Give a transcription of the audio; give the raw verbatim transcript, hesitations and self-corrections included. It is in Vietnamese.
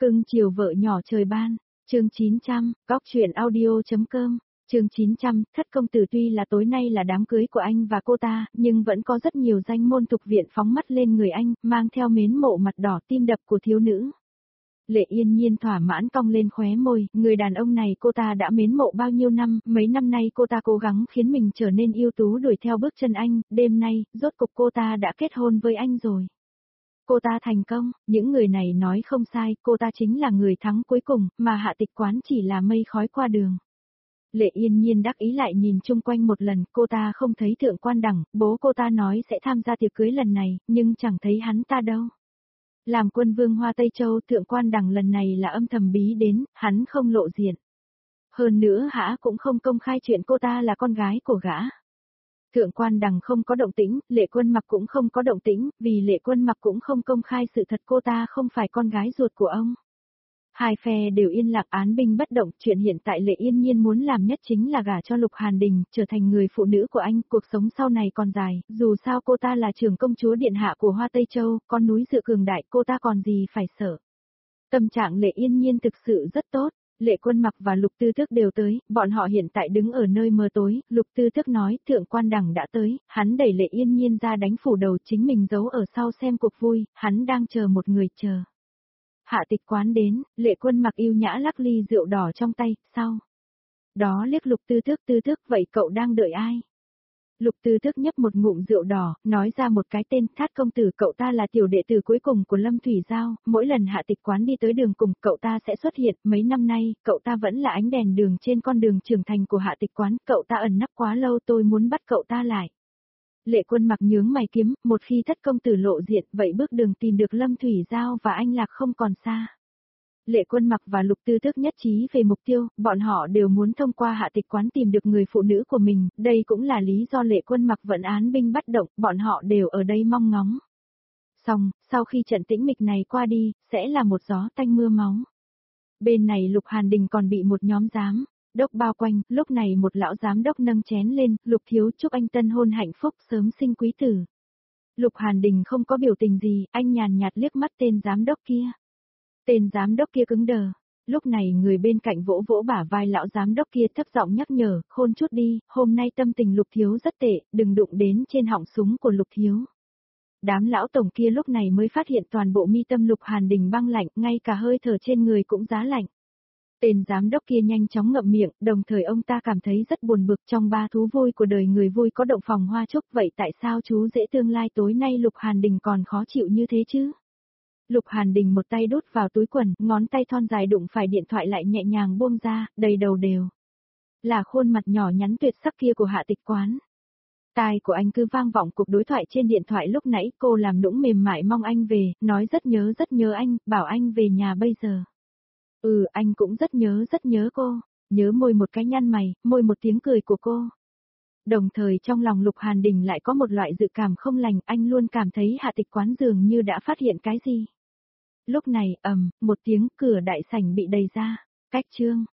Cưng chiều vợ nhỏ trời ban, chương chín trăm, cóc truyện audio.com, chương chín trăm, thất công tử tuy là tối nay là đám cưới của anh và cô ta, nhưng vẫn có rất nhiều danh môn tục viện phóng mắt lên người anh, mang theo mến mộ mặt đỏ tim đập của thiếu nữ. Lệ Yên Nhiên thỏa mãn cong lên khóe môi, người đàn ông này cô ta đã mến mộ bao nhiêu năm, mấy năm nay cô ta cố gắng khiến mình trở nên ưu tú đuổi theo bước chân anh, đêm nay, rốt cục cô ta đã kết hôn với anh rồi. Cô ta thành công, những người này nói không sai, cô ta chính là người thắng cuối cùng, mà Hạ Tịch Quán chỉ là mây khói qua đường. Lệ Yên Nhiên đắc ý lại nhìn chung quanh một lần, cô ta không thấy Thượng Quan Đằng, bố cô ta nói sẽ tham gia tiệc cưới lần này, nhưng chẳng thấy hắn ta đâu. Làm quân vương Hoa Tây Châu, Thượng Quan Đằng lần này là âm thầm bí đến, hắn không lộ diện. Hơn nữa hã cũng không công khai chuyện cô ta là con gái của gã. Thượng Quan Đằng không có động tĩnh, Lệ Quân Mặc cũng không có động tĩnh, vì Lệ Quân Mặc cũng không công khai sự thật cô ta không phải con gái ruột của ông. Hai phe đều yên lặng án binh bất động, chuyện hiện tại Lệ Yên Nhiên muốn làm nhất chính là gả cho Lục Hàn Đình, trở thành người phụ nữ của anh, cuộc sống sau này còn dài, dù sao cô ta là trưởng công chúa điện hạ của Hoa Tây Châu, con núi dựa cường đại, cô ta còn gì phải sợ. Tâm trạng Lệ Yên Nhiên thực sự rất tốt. Lệ Quân Mặc và Lục Tư Tước đều tới, bọn họ hiện tại đứng ở nơi mờ tối, Lục Tư Tước nói, Thượng Quan Đằng đã tới, hắn đẩy Lệ Yên Nhiên ra đánh phủ đầu, chính mình giấu ở sau xem cuộc vui, hắn đang chờ một người chờ. Hạ Tịch Quán đến, Lệ Quân Mặc yêu nhã lắc ly rượu đỏ trong tay, sau đó liếc Lục Tư Tước, Tư Tước vậy cậu đang đợi ai? Lục Tư Tước nhấp một ngụm rượu đỏ, nói ra một cái tên, Thát công tử, cậu ta là tiểu đệ tử cuối cùng của Lâm Thủy Giao, mỗi lần Hạ Tịch Quán đi tới đường cùng, cậu ta sẽ xuất hiện, mấy năm nay, cậu ta vẫn là ánh đèn đường trên con đường trưởng thành của Hạ Tịch Quán, cậu ta ẩn nấp quá lâu, tôi muốn bắt cậu ta lại. Lệ Quân Mặc nhướng mày kiếm, một khi Thất công tử lộ diện, vậy bước đường tìm được Lâm Thủy Giao và anh Lạc không còn xa. Lệ Quân Mặc và Lục Tư Tước nhất trí về mục tiêu, bọn họ đều muốn thông qua Hạ Tịch Quán tìm được người phụ nữ của mình, đây cũng là lý do Lệ Quân Mặc vẫn án binh bất động, bọn họ đều ở đây mong ngóng. Xong, sau khi trận tĩnh mịch này qua đi, sẽ là một gió tanh mưa máu. Bên này Lục Hàn Đình còn bị một nhóm giám đốc bao quanh, lúc này một lão giám đốc nâng chén lên, Lục thiếu chúc anh tân hôn hạnh phúc sớm sinh quý tử. Lục Hàn Đình không có biểu tình gì, anh nhàn nhạt liếc mắt tên giám đốc kia. Tên giám đốc kia cứng đờ. Lúc này người bên cạnh vỗ vỗ bả vai lão giám đốc kia thấp giọng nhắc nhở, khôn chút đi, hôm nay tâm tình Lục thiếu rất tệ, đừng đụng đến trên họng súng của Lục thiếu. Đám lão tổng kia lúc này mới phát hiện toàn bộ mi tâm Lục Hàn Đình băng lạnh, ngay cả hơi thở trên người cũng giá lạnh. Tên giám đốc kia nhanh chóng ngậm miệng, đồng thời ông ta cảm thấy rất buồn bực, trong ba thú vui của đời người vui có động phòng hoa trúc, vậy tại sao chú rể tương lai tối nay Lục Hàn Đình còn khó chịu như thế chứ? Lục Hàn Đình một tay đút vào túi quần, ngón tay thon dài đụng phải điện thoại lại nhẹ nhàng buông ra, đầy đầu đều là khuôn mặt nhỏ nhắn tuyệt sắc kia của Hạ Tịch Quán. Tai của anh cứ vang vọng cuộc đối thoại trên điện thoại lúc nãy, cô làm nũng mềm mại mong anh về, nói rất nhớ rất nhớ anh, bảo anh về nhà bây giờ. Ừ, anh cũng rất nhớ rất nhớ cô, nhớ môi một cái nhăn mày, môi một tiếng cười của cô. Đồng thời trong lòng Lục Hàn Đình lại có một loại dự cảm không lành, anh luôn cảm thấy Hạ Tịch Quán dường như đã phát hiện cái gì. Lúc này, ầm, một tiếng cửa đại sảnh bị đẩy ra, cách chương.